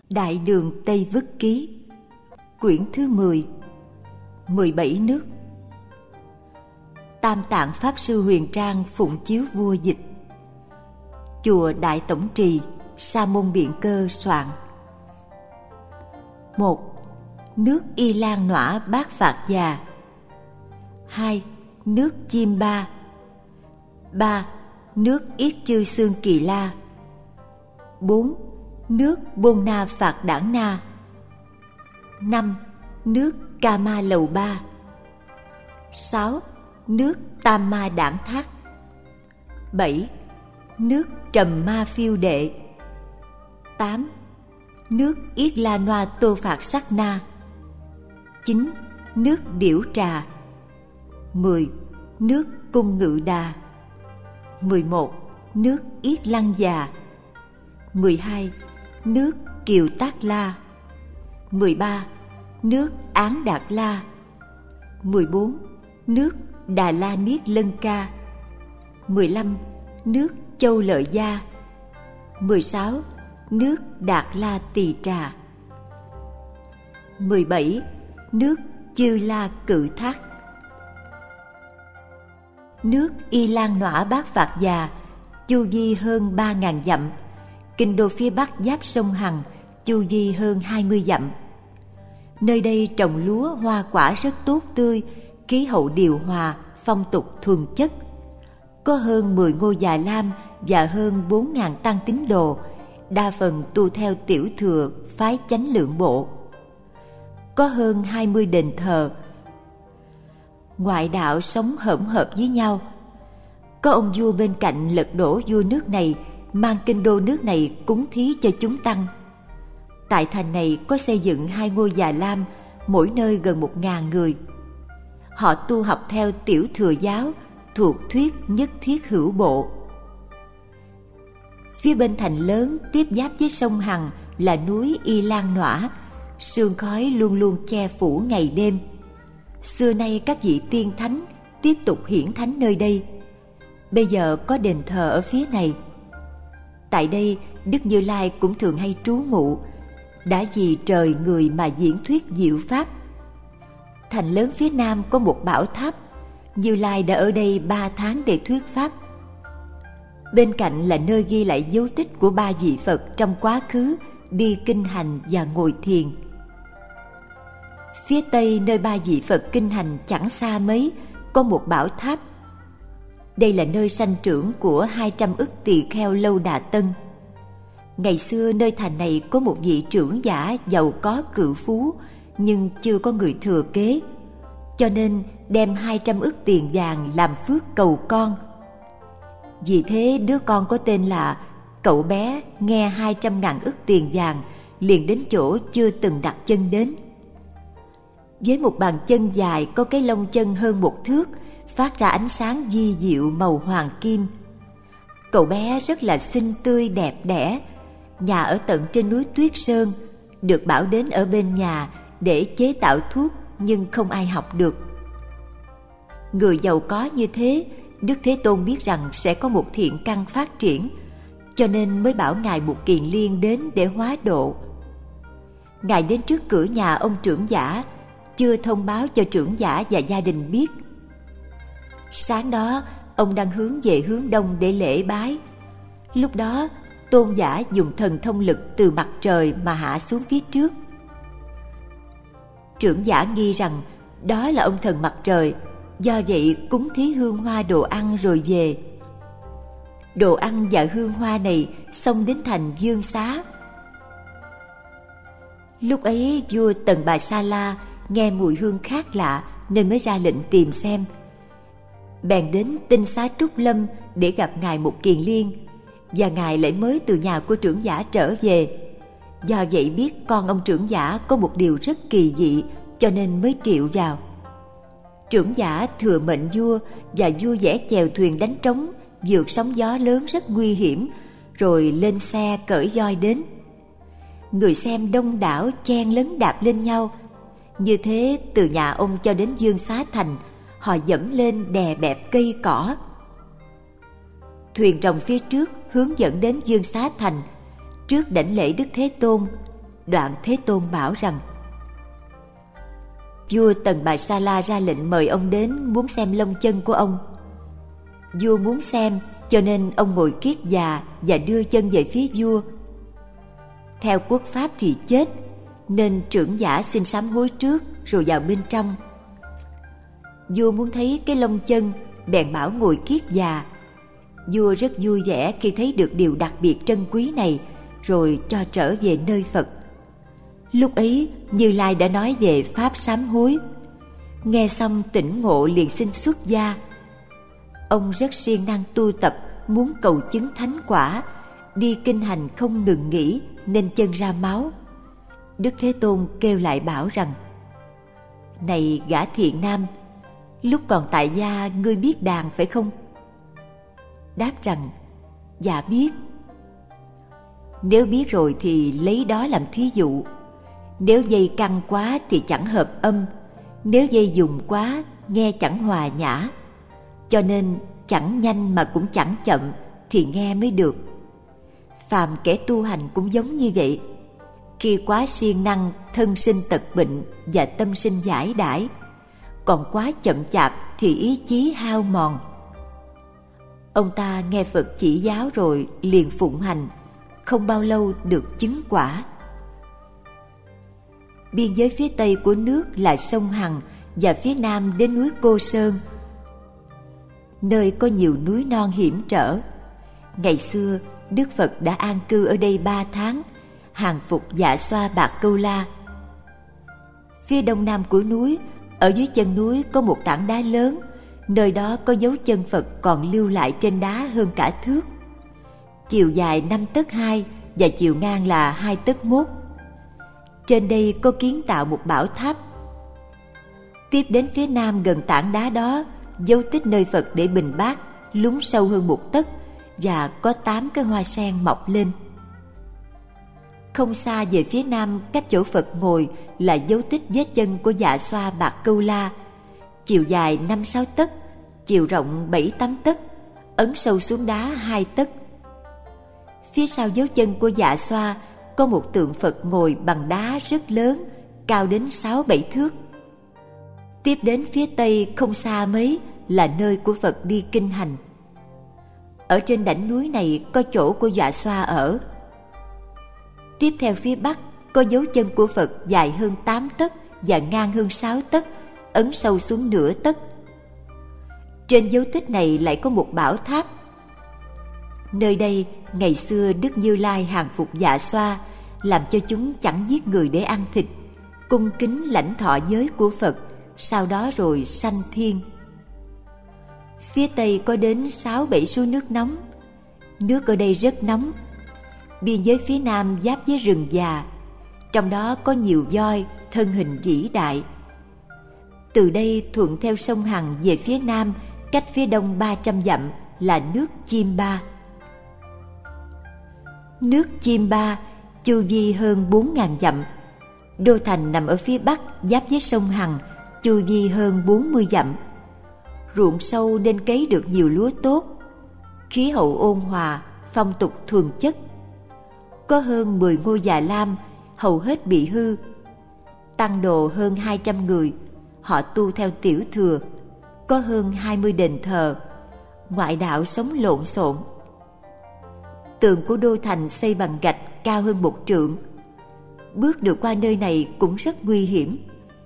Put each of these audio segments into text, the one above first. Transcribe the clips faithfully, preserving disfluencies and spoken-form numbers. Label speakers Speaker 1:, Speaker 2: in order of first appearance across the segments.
Speaker 1: Đại Đường Tây Vức Ký, quyển thứ mười, mười bảy nước. Tam Tạng Pháp Sư Huyền Trang phụng chiếu vua dịch. Chùa Đại Tổng Trì, Sa Môn Biện Cơ soạn. Một. Nước Y Lan Nọa Bát Phạt Già. Hai. Nước Chim Ba. Ba. Nước Yết Chư Xương Kỳ La. Bốn. Nước Bôn Na Phạt Đảng Na. Năm. Nước Ca Ma Lầu Ba. Sáu. Nước Tam Ma Đảng Thác. Bảy. Nước Trầm Ma Phiêu Đệ. Tám. Nước Yết La Noa Tô Phạt Sắc Na. Chín. Nước Điểu Trà. Mười. Nước Cung Ngự Đà. Mười một. Nước Yết Lăng Già. Mười hai. Nước Kiều Tác La. Mười ba. Nước Án Đạt La. Mười bốn. Nước Đà La Niết Lân Ca. Mười lăm. Nước Châu Lợi Gia. Mười sáu. Nước Đạt La Tỳ Trà. Mười bảy. Nước Chư La Cự Thác. Nước Y Lan Nọa Bát Phạt Già, chu vi hơn ba ngàn dặm. Kinh đô phía bắc giáp sông Hằng, chu vi hơn hai mươi dặm. Nơi đây trồng lúa hoa quả rất tốt tươi, khí hậu điều hòa, phong tục thuần chất. Có hơn mười ngôi già lam và hơn bốn ngàn tăng tín đồ, đa phần tu theo tiểu thừa phái chánh lượng bộ. Có hơn hai mươi đền thờ. Ngoại đạo sống hỗn hợp với nhau. Có ông vua bên cạnh lật đổ vua nước này, mang kinh đô nước này cúng thí cho chúng tăng. Tại thành này có xây dựng hai ngôi già lam, mỗi nơi gần một ngàn người. Họ tu học theo tiểu thừa giáo, thuộc thuyết nhất thiết hữu bộ. Phía bên thành lớn tiếp giáp với sông Hằng là núi Y Lan Nọa, sương khói luôn luôn che phủ ngày đêm. Xưa nay các vị tiên thánh tiếp tục hiển thánh nơi đây. Bây giờ có đền thờ ở phía này. Tại đây Đức Như Lai cũng thường hay trú ngụ, đã vì trời người mà diễn thuyết diệu pháp. Thành lớn phía nam có một bảo tháp, Như Lai đã ở đây ba tháng để thuyết pháp. Bên cạnh là nơi ghi lại dấu tích của ba vị Phật trong quá khứ đi kinh hành và ngồi thiền. Phía tây nơi ba vị Phật kinh hành chẳng xa mấy có một bảo tháp. Đây là nơi sanh trưởng của hai trăm ức tỳ kheo Lâu Đà Tân. Ngày xưa nơi thành này có một vị trưởng giả giàu có cự phú, nhưng chưa có người thừa kế, cho nên đem hai trăm ức tiền vàng làm phước cầu con. Vì thế đứa con có tên là Cậu Bé nghe hai trăm ngàn ức tiền vàng, liền đến chỗ chưa từng đặt chân đến. Với một bàn chân dài có cái lông chân hơn một thước, phát ra ánh sáng vi diệu màu hoàng kim. Cậu bé rất là xinh tươi đẹp đẽ, nhà ở tận trên núi Tuyết Sơn, được bảo đến ở bên nhà để chế tạo thuốc, nhưng không ai học được. Người giàu có như thế, Đức Thế Tôn biết rằng sẽ có một thiện căn phát triển, cho nên mới bảo Ngài Mục Kiền Liên đến để hóa độ. Ngài đến trước cửa nhà ông trưởng giả, chưa thông báo cho trưởng giả và gia đình biết. Sáng đó, ông đang hướng về hướng đông để lễ bái. Lúc đó, Tôn giả dùng thần thông lực từ mặt trời mà hạ xuống phía trước. Trưởng giả nghi rằng đó là ông thần mặt trời, do vậy cúng thí hương hoa đồ ăn rồi về. Đồ ăn và hương hoa này xông đến thành Dương Xá. Lúc ấy vua Tần Bà Sa La nghe mùi hương khác lạ nên mới ra lệnh tìm xem. Bèn đến Tinh Xá Trúc Lâm để gặp Ngài Mục Kiền Liên, và Ngài lại mới từ nhà của trưởng giả trở về. Do vậy biết con ông trưởng giả có một điều rất kỳ dị, cho nên mới triệu vào. Trưởng giả thừa mệnh vua, và vua vẽ chèo thuyền đánh trống, vượt sóng gió lớn rất nguy hiểm, rồi lên xe cởi voi đến. Người xem đông đảo chen lấn đạp lên nhau. Như thế từ nhà ông cho đến Dương Xá Thành, họ dẫm lên đè bẹp cây cỏ. Thuyền rồng phía trước hướng dẫn đến Dương Xá Thành, trước đảnh lễ Đức Thế Tôn. Đoạn Thế Tôn bảo rằng: vua Tần Bà Sa La ra lệnh mời ông đến muốn xem lông chân của ông. Vua muốn xem, cho nên ông ngồi kiết già và đưa chân về phía vua. Theo quốc pháp thì chết, nên trưởng giả xin sám hối trước rồi vào bên trong. Vua muốn thấy cái lông chân, bèn bảo ngồi kiết già. Vua rất vui vẻ khi thấy được điều đặc biệt trân quý này, rồi cho trở về nơi Phật. Lúc ấy Như Lai đã nói về pháp sám hối. Nghe xong tỉnh ngộ liền xin xuất gia. Ông rất siêng năng tu tập, muốn cầu chứng thánh quả, đi kinh hành không ngừng nghỉ nên chân ra máu. Đức Thế Tôn kêu lại bảo rằng: này gã thiện nam, lúc còn tại gia ngươi biết đàn phải không? Đáp rằng: dạ biết. Nếu biết rồi thì lấy đó làm thí dụ. Nếu dây căng quá thì chẳng hợp âm, nếu dây dùng quá nghe chẳng hòa nhã. Cho nên chẳng nhanh mà cũng chẳng chậm thì nghe mới được. Phàm kẻ tu hành cũng giống như vậy. Khi quá siêng năng, thân sinh tật bệnh và tâm sinh giải đãi. Còn quá chậm chạp thì ý chí hao mòn. Ông ta nghe Phật chỉ giáo rồi liền phụng hành, không bao lâu được chứng quả. Biên giới phía tây của nước là sông Hằng và phía nam đến núi Cô Sơn, nơi có nhiều núi non hiểm trở. Ngày xưa Đức Phật đã an cư ở đây ba tháng, hàng phục Dạ Xoa Bạc Câu La. Phía đông nam của núi, ở dưới chân núi có một tảng đá lớn, nơi đó có dấu chân Phật còn lưu lại trên đá hơn cả thước. Chiều dài năm tấc hai và chiều ngang là hai tấc mốt. Trên đây có kiến tạo một bảo tháp. Tiếp đến phía nam gần tảng đá đó, dấu tích nơi Phật để bình bát lún sâu hơn một tấc và có tám cái hoa sen mọc lên. Không xa về phía nam, cách chỗ Phật ngồi là dấu tích vết chân của Dạ Xoa Bạc Câu La, chiều dài năm sáu tấc, chiều rộng bảy tám tấc, ấn sâu xuống đá hai tấc. Phía sau dấu chân của Dạ Xoa có một tượng Phật ngồi bằng đá rất lớn, cao đến sáu bảy thước. Tiếp đến phía tây không xa mấy là nơi của Phật đi kinh hành. Ở trên đỉnh núi này có chỗ của Dạ Xoa ở. Tiếp theo phía bắc có dấu chân của Phật dài hơn tám tấc và ngang hơn sáu tấc, ấn sâu xuống nửa tấc. Trên dấu tích này lại có một bảo tháp. Nơi đây ngày xưa Đức Như Lai hàng phục Dạ Xoa, làm cho chúng chẳng giết người để ăn thịt, cung kính lãnh thọ giới của Phật, sau đó rồi sanh thiên. Phía tây có đến sáu bảy suối nước nóng. Nước ở đây rất nóng. Biên giới phía nam giáp với rừng già, trong đó có nhiều voi, thân hình vĩ đại. Từ đây thuận theo sông Hằng về phía nam, cách phía đông ba trăm dặm là nước Chim Ba. Nước Chim Ba chu vi hơn bốn nghìn dặm. Đô thành nằm ở phía bắc giáp với sông Hằng, chu vi hơn bốn mươi dặm. Ruộng sâu nên cấy được nhiều lúa tốt. Khí hậu ôn hòa, phong tục thuần chất. Có hơn mười ngôi già lam, hầu hết bị hư. Tăng đồ hơn hai trăm người, họ tu theo tiểu thừa. Có hơn hai mươi đền thờ. Ngoại đạo sống lộn xộn. Tường của đô thành xây bằng gạch cao hơn một trượng. Bước được qua nơi này cũng rất nguy hiểm.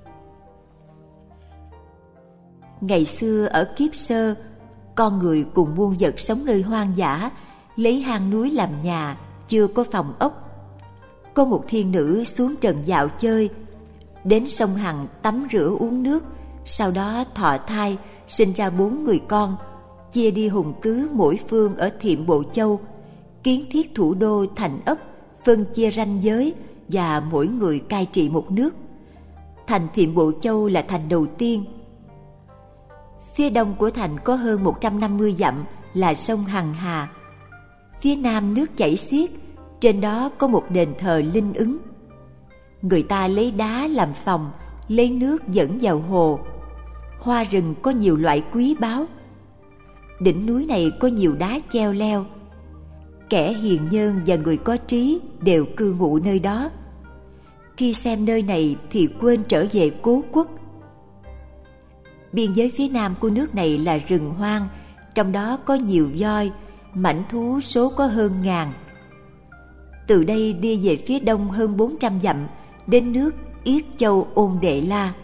Speaker 1: Ngày xưa ở Kiếp Sơ, con người cùng muôn vật sống nơi hoang dã, lấy hang núi làm nhà, chưa có phòng ốc. Có một thiên nữ xuống trần dạo chơi, đến sông Hằng tắm rửa uống nước, sau đó thọ thai, sinh ra bốn người con, chia đi hùng cứ mỗi phương ở Thiệm Bộ Châu, kiến thiết thủ đô thành ấp, phân chia ranh giới và mỗi người cai trị một nước. Thành Thiệm Bộ Châu là thành đầu tiên. Phía đông của thành có hơn một trăm năm mươi dặm là sông Hằng Hà. Phía nam nước chảy xiết, trên đó có một đền thờ Linh Ứng. Người ta lấy đá làm phòng, lấy nước dẫn vào hồ. Hoa rừng có nhiều loại quý báu. Đỉnh núi này có nhiều đá cheo leo. Kẻ hiền nhân và người có trí đều cư ngụ nơi đó. khi xem nơi này thì quên trở về cố quốc. Biên giới phía nam của nước này là rừng hoang, trong đó có nhiều voi, mãnh thú số có hơn ngàn. Từ đây đi về phía đông hơn bốn trăm dặm, đến nước Yết Châu Ôn Đệ La.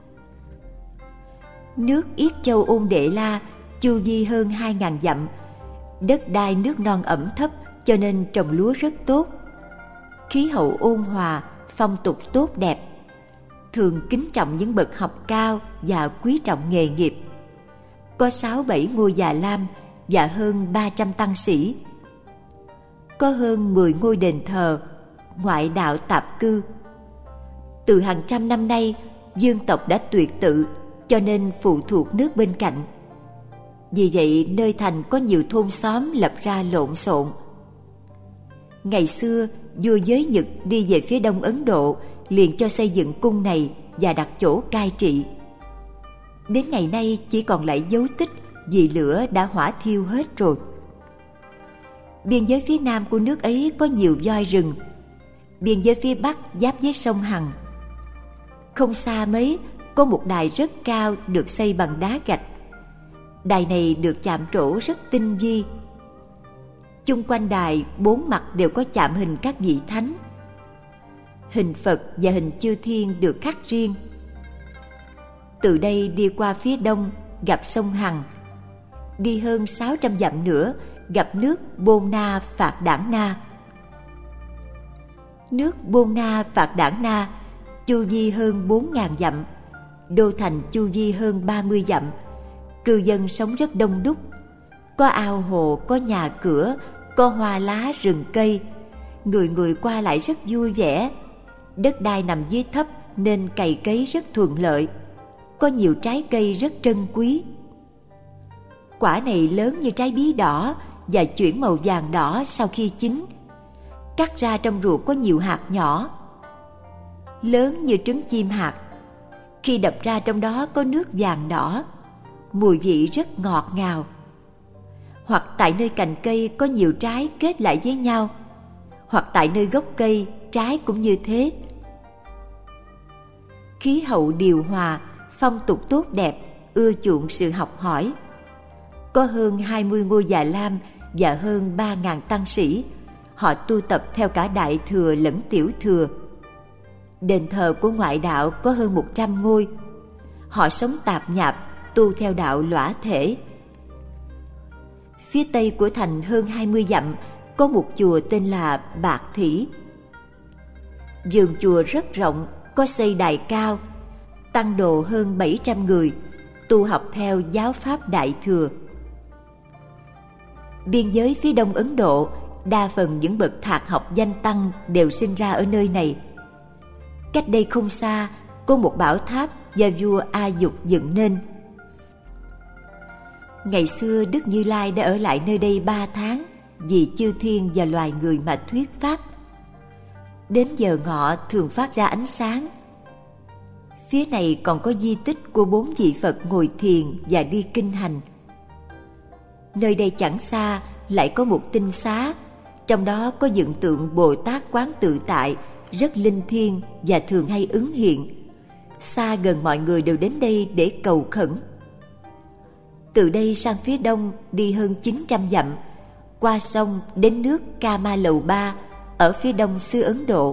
Speaker 1: Nước Yết Châu Ôn Đệ La chu vi hơn hai ngàn dặm, đất đai nước non ẩm thấp cho nên trồng lúa rất tốt. Khí hậu ôn hòa, phong tục tốt đẹp, thường kính trọng những bậc học cao và quý trọng nghề nghiệp. Có sáu bảy ngôi già lam và hơn ba trăm tăng sĩ. Có hơn mười ngôi đền thờ, ngoại đạo tạp cư. Từ hàng trăm năm nay, dương tộc đã tuyệt tự, cho nên phụ thuộc nước bên cạnh. Vì vậy, nơi thành có nhiều thôn xóm lập ra lộn xộn. Ngày xưa, vua Giới Nhật đi về phía đông Ấn Độ, liền cho xây dựng cung này và đặt chỗ cai trị. Đến ngày nay chỉ còn lại dấu tích vì lửa đã hỏa thiêu hết rồi. Biên giới phía nam của nước ấy có nhiều voi rừng. Biên giới phía bắc giáp với sông Hằng. Không xa mấy, có một đài rất cao được xây bằng đá gạch. Đài này được chạm trổ rất tinh vi. Chung quanh đài bốn mặt đều có chạm hình các vị thánh. Hình Phật và hình chư thiên được khắc riêng. Từ đây đi qua phía đông gặp sông Hằng. Đi hơn sáu trăm dặm nữa gặp nước Bôn Na Phạt Đảng Na. Nước Bôn Na Phạt Đảng Na chu vi hơn bốn ngàn dặm, đô thành chu vi hơn ba mươi dặm, cư dân sống rất đông đúc, có ao hồ, có nhà cửa, có hoa lá rừng cây, người người qua lại rất vui vẻ. Đất đai nằm dưới thấp nên cày cấy rất thuận lợi, có nhiều trái cây rất trân quý. Quả này lớn như trái bí đỏ và chuyển màu vàng đỏ sau khi chín. Cắt ra trong ruột có nhiều hạt nhỏ, lớn như trứng chim hạt. Khi đập ra trong đó có nước vàng đỏ, mùi vị rất ngọt ngào. Hoặc tại nơi cành cây có nhiều trái kết lại với nhau, hoặc tại nơi gốc cây trái cũng như thế. Khí hậu điều hòa, phong tục tốt đẹp, ưa chuộng sự học hỏi. Có hơn hai mươi ngôi già lam và hơn ba ngàn tăng sĩ. Họ tu tập theo cả đại thừa lẫn tiểu thừa. Đền thờ của ngoại đạo có hơn một trăm ngôi. Họ sống tạp nhạp, tu theo đạo lõa thể. Phía tây của thành hơn hai mươi dặm có một chùa tên là Bạc Thỉ. Vườn chùa rất rộng, có xây đài cao. Tăng đồ hơn bảy trăm người, tu học theo giáo pháp đại thừa. Biên giới phía đông Ấn Độ, đa phần những bậc thạc học danh tăng đều sinh ra ở nơi này. Cách đây không xa, có một bảo tháp do vua A Dục dựng nên. Ngày xưa Đức Như Lai đã ở lại nơi đây ba tháng vì chư thiên và loài người mà thuyết pháp. Đến giờ ngọ thường phát ra ánh sáng. Phía này còn có di tích của bốn vị Phật ngồi thiền và đi kinh hành. Nơi đây chẳng xa lại có một tinh xá, trong đó có dựng tượng Bồ Tát Quán Tự Tại rất linh thiêng và thường hay ứng hiện. Xa gần mọi người đều đến đây để cầu khẩn. Từ đây sang phía đông đi hơn chín trăm dặm, qua sông đến nước Kama Lầu Ba ở phía đông xứ Ấn Độ.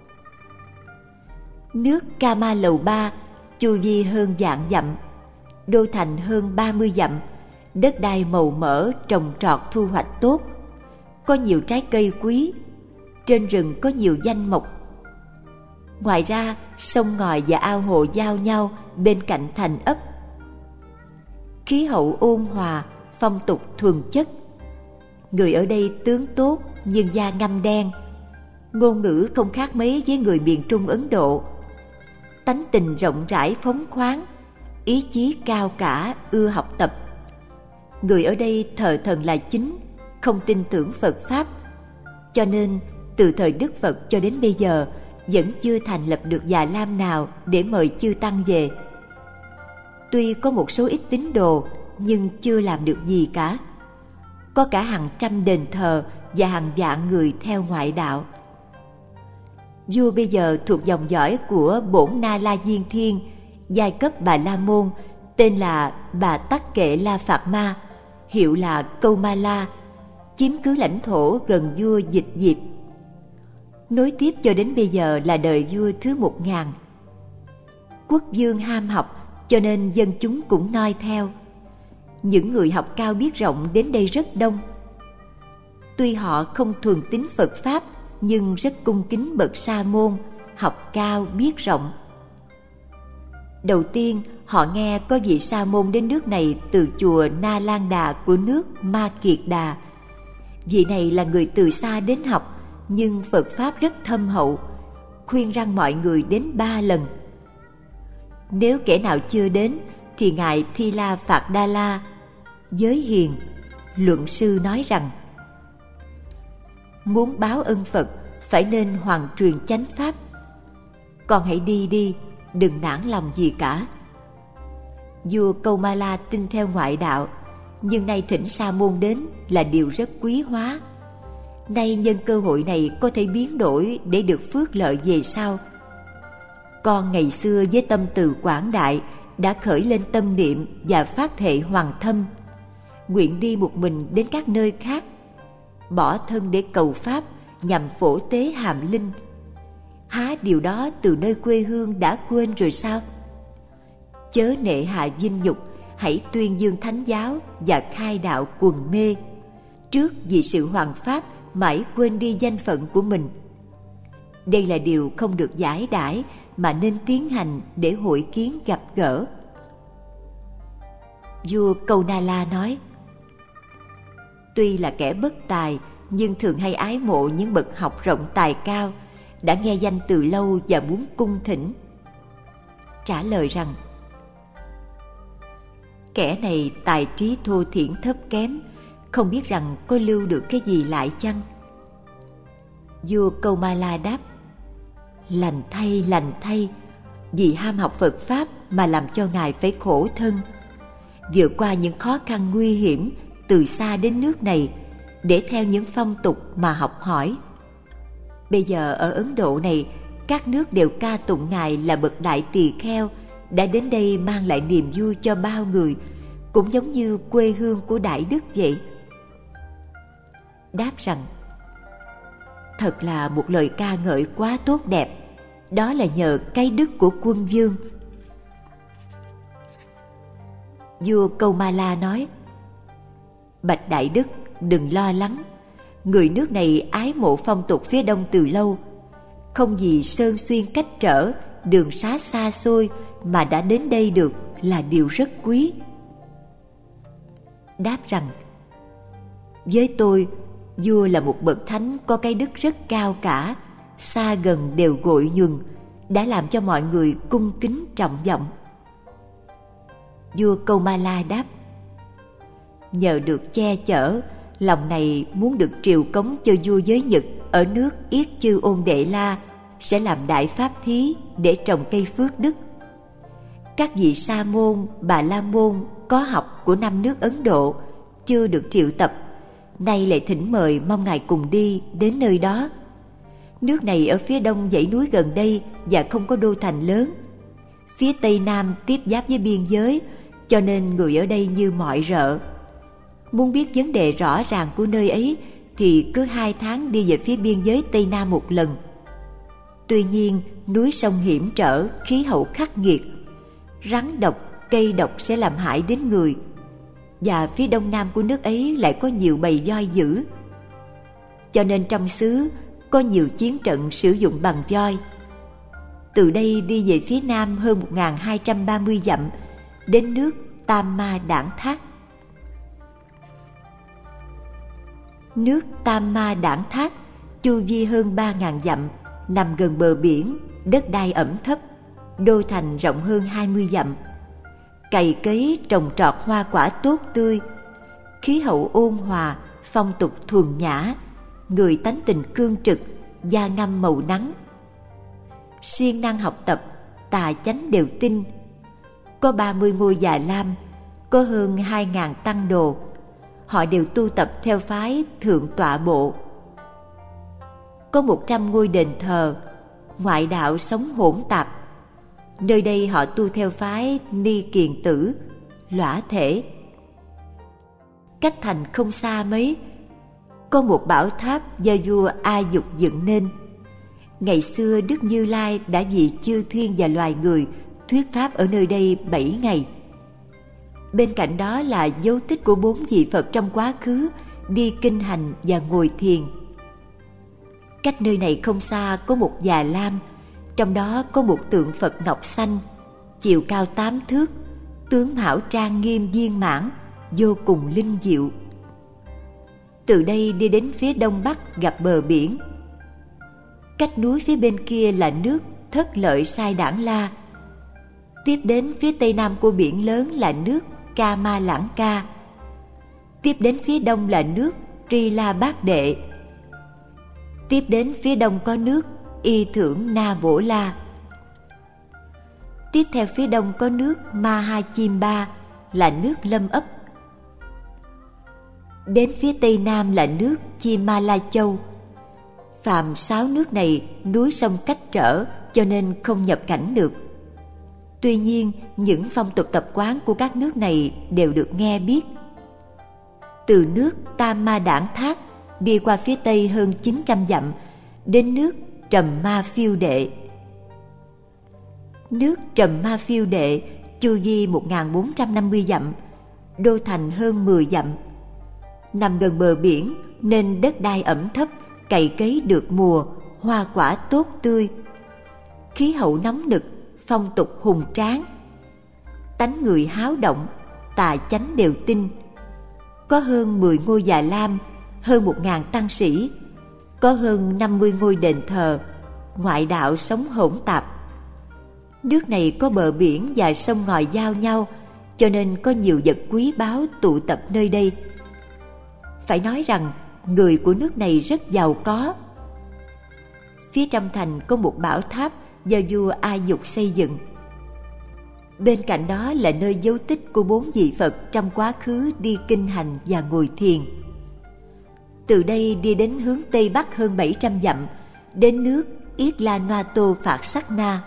Speaker 1: Nước Kama Lầu Ba chu vi hơn vạn dặm, đô thành hơn ba mươi dặm, đất đai màu mỡ, trồng trọt thu hoạch tốt, có nhiều trái cây quý, trên rừng có nhiều danh mộc. Ngoài ra, sông ngòi và ao hồ giao nhau bên cạnh thành ấp. Khí hậu ôn hòa, phong tục thuần chất. Người ở đây tướng tốt nhưng da ngăm đen, ngôn ngữ không khác mấy với người miền Trung Ấn Độ. Tánh tình rộng rãi phóng khoáng, ý chí cao cả, ưa học tập. Người ở đây thờ thần là chính, không tin tưởng Phật Pháp. Cho nên, từ thời Đức Phật cho đến bây giờ, vẫn chưa thành lập được già lam nào để mời chư tăng về. Tuy có một số ít tín đồ, nhưng chưa làm được gì cả. Có cả hàng trăm đền thờ và hàng vạn người theo ngoại đạo. Vua bây giờ thuộc dòng dõi của bổn Na La Diên Thiên, giai cấp Bà La Môn, tên là Bà Tắc Kệ La Phạt Ma, hiệu là Câu Ma La, chiếm cứ lãnh thổ gần vua Dịch Diệp. Nối tiếp cho đến bây giờ là đời vua thứ một ngàn. Quốc vương ham học, cho nên dân chúng cũng noi theo. Những người học cao biết rộng đến đây rất đông. Tuy họ không thuần tín Phật Pháp, nhưng rất cung kính bậc sa môn, học cao biết rộng. Đầu tiên, họ nghe có vị sa môn đến nước này từ chùa Na Lan Đà của nước Ma Kiệt Đà. Vị này là người từ xa đến học, nhưng Phật Pháp rất thâm hậu, khuyên rằng mọi người đến ba lần. Nếu kẻ nào chưa đến, thì Ngài Thi La Phạt Đa La, giới hiền, luận sư nói rằng: muốn báo ân Phật, phải nên hoàn truyền chánh Pháp. Con hãy đi đi, đừng nản lòng gì cả. Vua Câu Ma La tin theo ngoại đạo, nhưng nay thỉnh sa môn đến là điều rất quý hóa. Nay nhân cơ hội này có thể biến đổi để được phước lợi về sau. Con ngày xưa với tâm từ quảng đại đã khởi lên tâm niệm và phát thệ hoàng thâm, nguyện đi một mình đến các nơi khác, bỏ thân để cầu Pháp nhằm phổ tế hàm linh. Há điều đó từ nơi quê hương đã quên rồi sao? Chớ nệ hạ vinh nhục, hãy tuyên dương thánh giáo và khai đạo quần mê. Trước vì sự hoàn pháp mãi quên đi danh phận của mình. Đây là điều không được giải đãi, mà nên tiến hành để hội kiến gặp gỡ. Vua Câu Na La nói: tuy là kẻ bất tài, nhưng thường hay ái mộ những bậc học rộng tài cao, đã nghe danh từ lâu và muốn cung thỉnh. Trả lời rằng: kẻ này tài trí thô thiển thấp kém, không biết rằng có lưu được cái gì lại chăng? Vua Câu Ma La đáp: lành thay, lành thay, vì ham học Phật Pháp mà làm cho Ngài phải khổ thân, vượt qua những khó khăn nguy hiểm từ xa đến nước này để theo những phong tục mà học hỏi. Bây giờ ở Ấn Độ này, các nước đều ca tụng Ngài là bậc đại tỳ kheo, đã đến đây mang lại niềm vui cho bao người, cũng giống như quê hương của Đại Đức vậy. Đáp rằng: thật là một lời ca ngợi quá tốt đẹp, đó là nhờ cái đức của quân vương. Vua Câu Ma La nói: bạch Đại Đức, đừng lo lắng, người nước này ái mộ phong tục phía đông từ lâu, không vì sơn xuyên cách trở, đường xá xa xôi mà đã đến đây được là điều rất quý. Đáp rằng: với tôi, vua là một bậc thánh có cái đức rất cao cả, xa gần đều gội nhuần, đã làm cho mọi người cung kính trọng vọng. Vua Câu Ma La đáp: nhờ được che chở, lòng này muốn được triều cống cho vua Giới Nhật ở nước Yết Chư Ôn Đệ La, sẽ làm đại pháp thí để trồng cây phước đức. Các vị sa môn, bà la môn có học của năm nước Ấn Độ chưa được triệu tập, nay lại thỉnh mời mong Ngài cùng đi đến nơi đó. Nước này ở phía đông dãy núi gần đây và không có đô thành lớn. Phía tây nam tiếp giáp với biên giới, cho nên người ở đây như mọi rợ. Muốn biết vấn đề rõ ràng của nơi ấy thì cứ hai tháng đi về phía biên giới tây nam một lần. Tuy nhiên núi sông hiểm trở, khí hậu khắc nghiệt, rắn độc, cây độc sẽ làm hại đến người. Và phía đông nam của nước ấy lại có nhiều bầy voi dữ, cho nên trong xứ có nhiều chiến trận sử dụng bằng voi. Từ đây đi về phía nam hơn một nghìn hai trăm ba mươi dặm, đến nước Tam Ma Đản Thác. Nước Tam Ma Đản Thác chu vi hơn ba nghìn dặm, nằm gần bờ biển, đất đai ẩm thấp, đô thành rộng hơn hai mươi dặm. Cày cấy trồng trọt hoa quả tốt tươi, khí hậu ôn hòa, phong tục thuần nhã, người tánh tình cương trực, da ngăm màu nắng. Siêng năng học tập, tà chánh đều tin. Có ba mươi ngôi già lam, có hơn hai nghìn tăng đồ. Họ đều tu tập theo phái Thượng Tọa Bộ. Có một trăm ngôi đền thờ, ngoại đạo sống hỗn tạp. Nơi đây họ tu theo phái Ni Kiền Tử, lõa thể. Cách thành không xa mấy, có một bảo tháp do vua A Dục dựng nên. Ngày xưa Đức Như Lai đã vì chư thiên và loài người thuyết pháp ở nơi đây bảy ngày. Bên cạnh đó là dấu tích của bốn vị Phật trong quá khứ đi kinh hành và ngồi thiền. Cách nơi này không xa có một già lam, trong đó có một tượng Phật ngọc xanh, chiều cao tám thước, tướng hảo trang nghiêm viên mãn, vô cùng linh diệu. Từ đây đi đến phía đông bắc gặp bờ biển. Cách núi phía bên kia là nước Thất Lợi Sai Đản La. Tiếp đến phía tây nam của biển lớn là nước Ca Ma Lãng Ca. Tiếp đến phía đông là nước Tri La Bát Đệ. Tiếp đến phía đông có nước Y Thưởng Na Bổ La. Tiếp theo phía đông có nước Ma Ha Chim Ba là nước Lâm Ấp. Đến phía tây nam là nước Chi Ma La Châu. Phàm sáu nước này núi sông cách trở cho nên không nhập cảnh được. Tuy nhiên, những phong tục tập quán của các nước này đều được nghe biết. Từ nước Tam Ma Đản Thác đi qua phía tây hơn chín trăm dặm, đến nước Trầm Ma Phiêu Đệ. Nước Trầm Ma Phiêu Đệ chu vi một nghìn bốn trăm năm mươi dặm, đô thành hơn mười dặm. Nằm gần bờ biển nên đất đai ẩm thấp, cày cấy được mùa, hoa quả tốt tươi. Khí hậu nóng nực, phong tục hùng tráng. Tánh người háo động, tà chánh đều tin. Có hơn mười ngôi già lam, hơn một ngàn tăng sĩ, có hơn năm mươi ngôi đền thờ, ngoại đạo sống hỗn tạp. Nước này có bờ biển và sông ngòi giao nhau, cho nên có nhiều vật quý báu tụ tập nơi đây. Phải nói rằng người của nước này rất giàu có. Phía trong thành có một bảo tháp do vua A Dục xây dựng. Bên cạnh đó là nơi dấu tích của bốn vị Phật trong quá khứ đi kinh hành và ngồi thiền. Từ đây đi đến hướng tây bắc hơn bảy trăm dặm, đến nước Yết La Noa Tô Phạt Sắc Na.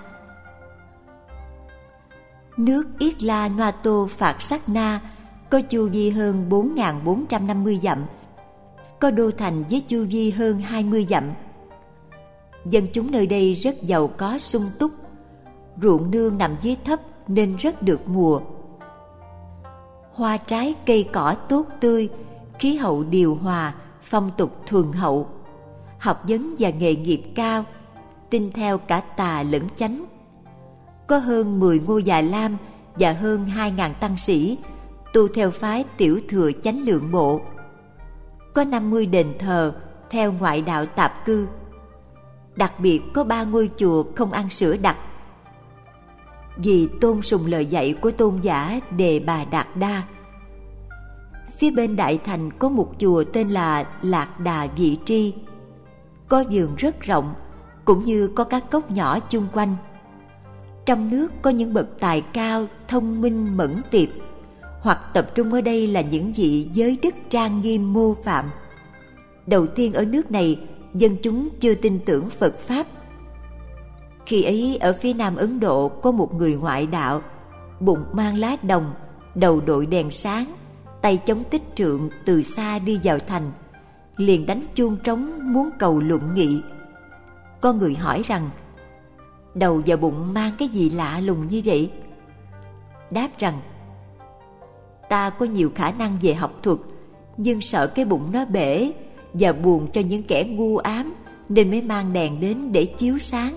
Speaker 1: Nước Yết La Noa Tô Phạt Sắc Na có chu vi hơn bốn nghìn bốn trăm năm mươi dặm, có đô thành với chu vi hơn hai mươi dặm. Dân chúng nơi đây rất giàu có sung túc, ruộng nương nằm dưới thấp nên rất được mùa. Hoa trái cây cỏ tốt tươi, khí hậu điều hòa, phong tục thuần hậu, học vấn và nghề nghiệp cao, tin theo cả tà lẫn chánh. Có hơn mười ngôi già lam và hơn hai nghìn tăng sĩ tu theo phái Tiểu Thừa Chánh Lượng Bộ. Có năm mươi đền thờ theo ngoại đạo tạp cư. Đặc biệt có ba ngôi chùa không ăn sữa đặc, vì tôn sùng lời dạy của tôn giả Đề Bà Đạt Đa. Phía bên đại thành có một chùa tên là Lạc Đà Vị Tri, có vườn rất rộng, cũng như có các cốc nhỏ chung quanh. Trong nước có những bậc tài cao, thông minh, mẫn tiệp, hoặc tập trung ở đây là những vị giới đức trang nghiêm mô phạm. Đầu tiên ở nước này, dân chúng chưa tin tưởng Phật Pháp. Khi ấy ở phía nam Ấn Độ có một người ngoại đạo, bụng mang lá đồng, đầu đội đèn sáng, tay chống tích trượng từ xa đi vào thành, liền đánh chuông trống muốn cầu luận nghị. Có người hỏi rằng, đầu và bụng mang cái gì lạ lùng như vậy? Đáp rằng, ta có nhiều khả năng về học thuật, nhưng sợ cái bụng nó bể và buồn cho những kẻ ngu ám, nên mới mang đèn đến để chiếu sáng.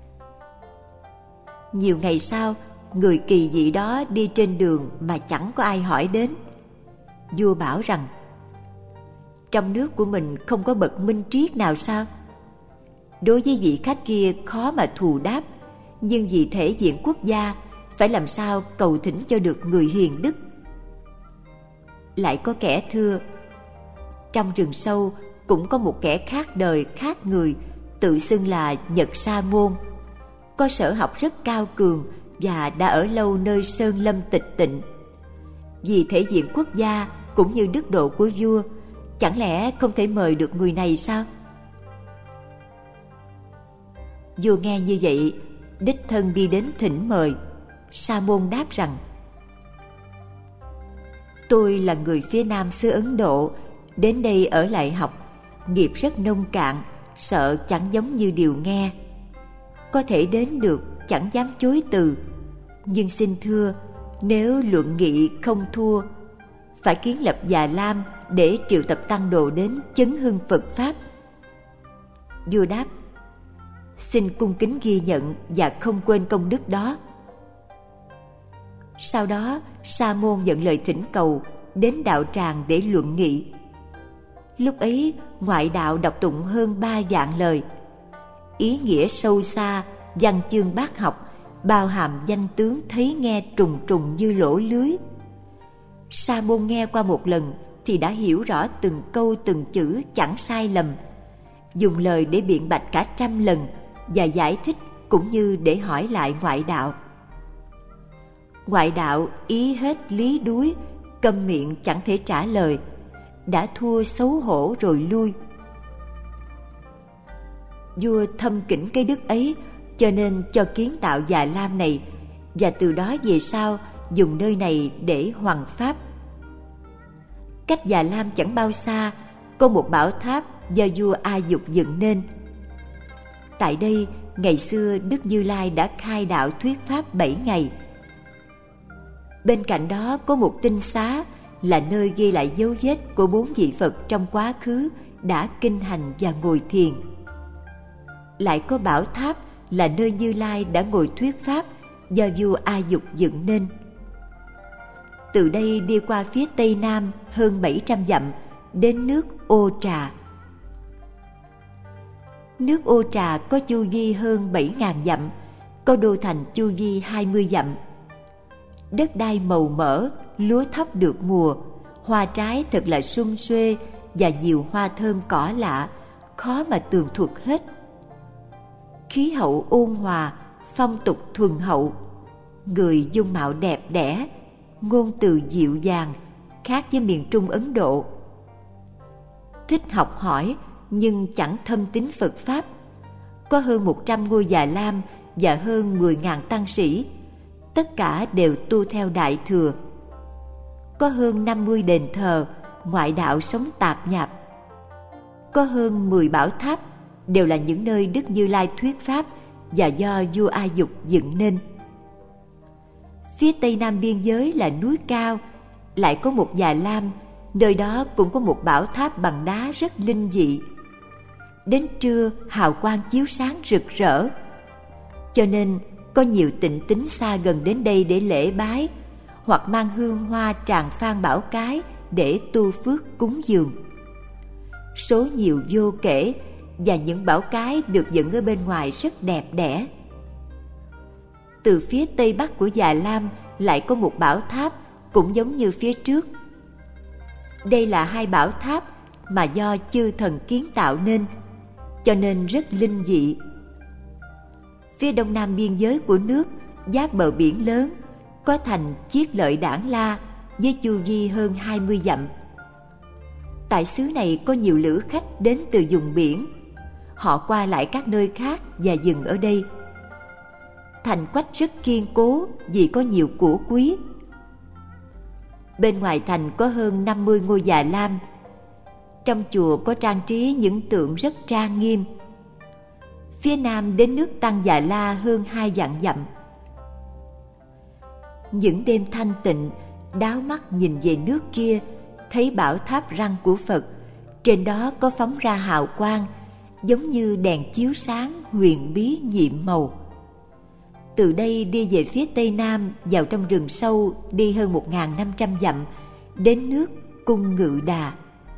Speaker 1: Nhiều ngày sau, người kỳ dị đó đi trên đường mà chẳng có ai hỏi đến. Vua bảo rằng, trong nước của mình không có bậc minh triết nào sao? Đối với vị khách kia khó mà thù đáp, nhưng vì thể diện quốc gia, phải làm sao cầu thỉnh cho được người hiền đức. Lại có kẻ thưa, trong rừng sâu cũng có một kẻ khác đời khác người, tự xưng là Nhật Sa Môn, có sở học rất cao cường và đã ở lâu nơi sơn lâm tịch tịnh. Vì thể diện quốc gia cũng như đức độ của vua, chẳng lẽ không thể mời được người này sao? Vua nghe như vậy, đích thân đi đến thỉnh mời. Sa môn đáp rằng: tôi là người phía nam xứ Ấn Độ, đến đây ở lại học, nghiệp rất nông cạn, sợ chẳng giống như điều nghe. Có thể đến được, chẳng dám chối từ, nhưng xin thưa, nếu luận nghị không thua, phải kiến lập Già Lam để triệu tập tăng đồ đến chấn hưng Phật Pháp. Vua đáp: xin cung kính ghi nhận và không quên công đức đó. Sau đó, Sa môn nhận lời thỉnh cầu, đến đạo tràng để luận nghị. Lúc ấy, ngoại đạo đọc tụng hơn ba vạn lời, ý nghĩa sâu xa, văn chương bác học, bao hàm danh tướng thấy nghe trùng trùng như lỗ lưới. Sa môn nghe qua một lần thì đã hiểu rõ từng câu từng chữ chẳng sai lầm, dùng lời để biện bạch cả trăm lần và giải thích cũng như để hỏi lại ngoại đạo. Ngoại đạo ý hết lý đuối, câm miệng chẳng thể trả lời, đã thua xấu hổ rồi lui. Vua thâm kính cái đức ấy, cho nên cho kiến tạo Già Lam này, và từ đó về sau dùng nơi này để hoằng pháp. Cách Già Lam chẳng bao xa, có một bảo tháp do vua A Dục dựng nên. Tại đây, ngày xưa Đức Như Lai đã khai đạo thuyết pháp bảy ngày. Bên cạnh đó có một tinh xá, là nơi ghi lại dấu vết của bốn vị Phật trong quá khứ đã kinh hành và ngồi thiền. Lại có bảo tháp, là nơi Như Lai đã ngồi thuyết pháp do vua A Dục dựng nên. Từ đây đi qua phía tây nam hơn bảy trăm dặm, đến nước Ô Trà. Nước Ô Trà có chu vi hơn bảy nghìn dặm, có đô thành chu vi hai mươi dặm. Đất đai màu mỡ, lúa thóc được mùa, hoa trái thật là sum xuê và nhiều hoa thơm cỏ lạ, khó mà tường thuật hết. Khí hậu ôn hòa, phong tục thuần hậu, người dung mạo đẹp đẽ, ngôn từ dịu dàng, khác với miền Trung Ấn Độ. Thích học hỏi nhưng chẳng thâm tín Phật Pháp. Có hơn một trăm ngôi Già Lam và hơn mười nghìn tăng sĩ, tất cả đều tu theo Đại Thừa. Có hơn năm mươi đền thờ, ngoại đạo sống tạp nhạp. Có hơn mười bảo tháp, đều là những nơi Đức Như Lai thuyết pháp và do vua A Dục dựng nên. Phía tây nam biên giới là núi cao, lại có một Già Lam, nơi đó cũng có một bảo tháp bằng đá rất linh dị. Đến trưa hào quang chiếu sáng rực rỡ, cho nên có nhiều tịnh tín xa gần đến đây để lễ bái, hoặc mang hương hoa tràng phan bảo cái để tu phước cúng dường. Số nhiều vô kể, và những bảo cái được dựng ở bên ngoài rất đẹp đẽ. Từ phía tây bắc của Già Lam lại có một bảo tháp cũng giống như phía trước. Đây là hai bảo tháp mà do chư thần kiến tạo nên, cho nên rất linh dị. Phía đông nam biên giới của nước, giáp bờ biển lớn, có thành Chiết Lợi Đản La với chu vi hơn hai mươi dặm. Tại xứ này có nhiều lữ khách đến từ vùng biển, họ qua lại các nơi khác và dừng ở đây. Thành quách rất kiên cố vì có nhiều của quý. Bên ngoài thành có hơn năm mươi ngôi Già Lam. Trong chùa có trang trí những tượng rất trang nghiêm. Phía nam đến nước Tăng Già La hơn hai vạn dặm. Những đêm thanh tịnh, đáo mắt nhìn về nước kia, thấy bảo tháp răng của Phật, trên đó có phóng ra hào quang, giống như đèn chiếu sáng huyền bí nhiệm màu. Từ đây đi về phía tây nam, vào trong rừng sâu, đi hơn một nghìn năm trăm dặm, đến nước Cung Ngự Đà.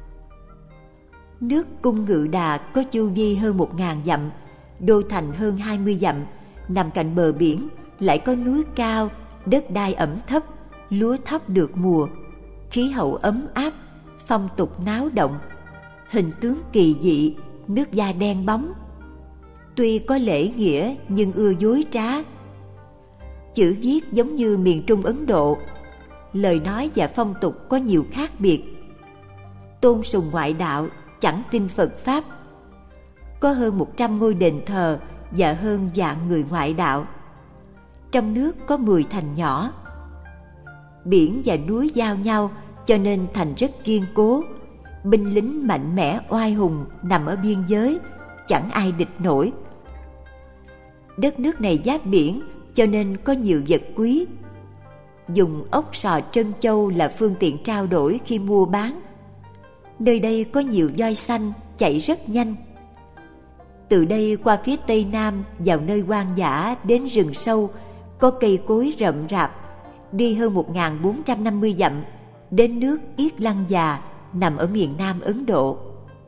Speaker 1: Nước Cung Ngự Đà có chu vi hơn một nghìn dặm, đô thành hơn hai mươi dặm, nằm cạnh bờ biển, lại có núi cao, đất đai ẩm thấp, lúa thóc được mùa, khí hậu ấm áp, phong tục náo động, hình tướng kỳ dị, nước da đen bóng. Tuy có lễ nghĩa nhưng ưa dối trá. Chữ viết giống như miền Trung Ấn Độ, lời nói và phong tục có nhiều khác biệt. Tôn sùng ngoại đạo, chẳng tin Phật Pháp. Có hơn một trăm ngôi đền thờ và hơn vạn người ngoại đạo. Trong nước có mười thành nhỏ. Biển và núi giao nhau cho nên thành rất kiên cố. Binh lính mạnh mẽ oai hùng nằm ở biên giới, chẳng ai địch nổi. Đất nước này giáp biển cho nên có nhiều vật quý. Dùng ốc sò trân châu là phương tiện trao đổi khi mua bán. Nơi đây có nhiều voi xanh chạy rất nhanh. Từ đây qua phía tây nam vào nơi hoang dã đến rừng sâu, có cây cối rậm rạp, đi hơn một nghìn bốn trăm năm mươi dặm đến nước Yết Lăng Già nằm ở miền nam Ấn Độ.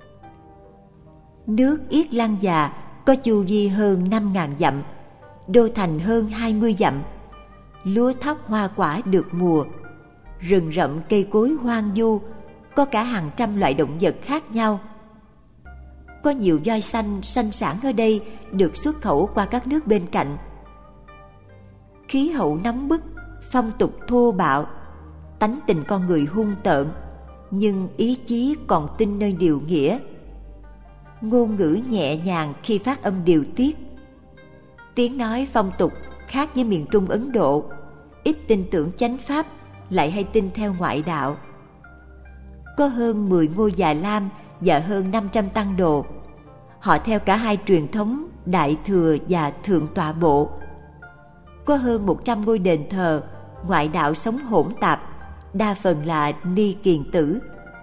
Speaker 1: Nước Yết Lăng Già có chu vi hơn năm nghìn dặm, đô thành hơn hai mươi dặm, lúa thóc hoa quả được mùa, rừng rậm cây cối hoang vu, có cả hàng trăm loại động vật khác nhau. Có nhiều voi xanh sanh sản ở đây được xuất khẩu qua các nước bên cạnh. Khí hậu nóng bức, phong tục thô bạo, tánh tình con người hung tợn, nhưng ý chí còn tin nơi điều nghĩa. Ngôn ngữ nhẹ nhàng khi phát âm điều tiết. Tiếng nói phong tục khác với miền Trung Ấn Độ, ít tin tưởng chánh pháp, lại hay tin theo ngoại đạo. Có hơn mười ngôi Già Lam và hơn năm trăm tăng đồ. Họ theo cả hai truyền thống Đại Thừa và Thượng Tọa Bộ. Có hơn một trăm ngôi đền thờ, ngoại đạo sống hỗn tạp, đa phần là ni kiền tử.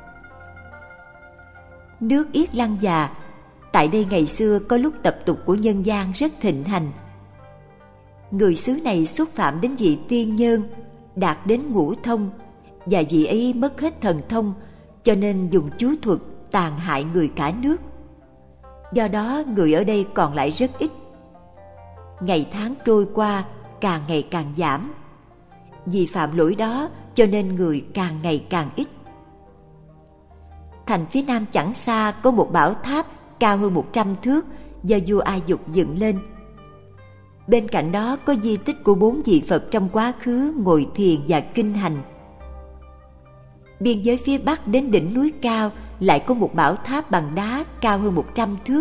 Speaker 1: Nước Yết Lăng Già, tại đây ngày xưa có lúc tập tục của nhân gian rất thịnh hành. Người xứ này xúc phạm đến vị tiên nhân, đạt đến ngũ thông, và vị ấy mất hết thần thông, cho nên dùng chú thuật tàn hại người cả nước. Do đó người ở đây còn lại rất ít. Ngày tháng trôi qua, càng ngày càng giảm. Vì phạm lỗi đó cho nên người càng ngày càng ít. Thành phía nam chẳng xa có một bảo tháp cao hơn một trăm thước do vua A Dục dựng lên. Bên cạnh đó có di tích của bốn vị Phật trong quá khứ ngồi thiền và kinh hành. Biên giới phía bắc đến đỉnh núi cao lại có một bảo tháp bằng đá cao hơn một trăm thước.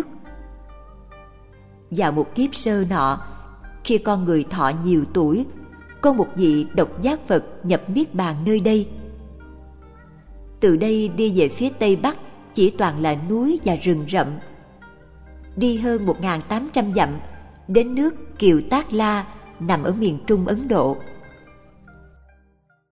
Speaker 1: Vào một kiếp sơ nọ, khi con người thọ nhiều tuổi, có một vị độc giác Phật nhập niết bàn nơi đây. Từ đây đi về phía tây bắc chỉ toàn là núi và rừng rậm. Đi hơn một nghìn tám trăm dặm đến nước Kiều Tác La nằm ở miền Trung Ấn Độ.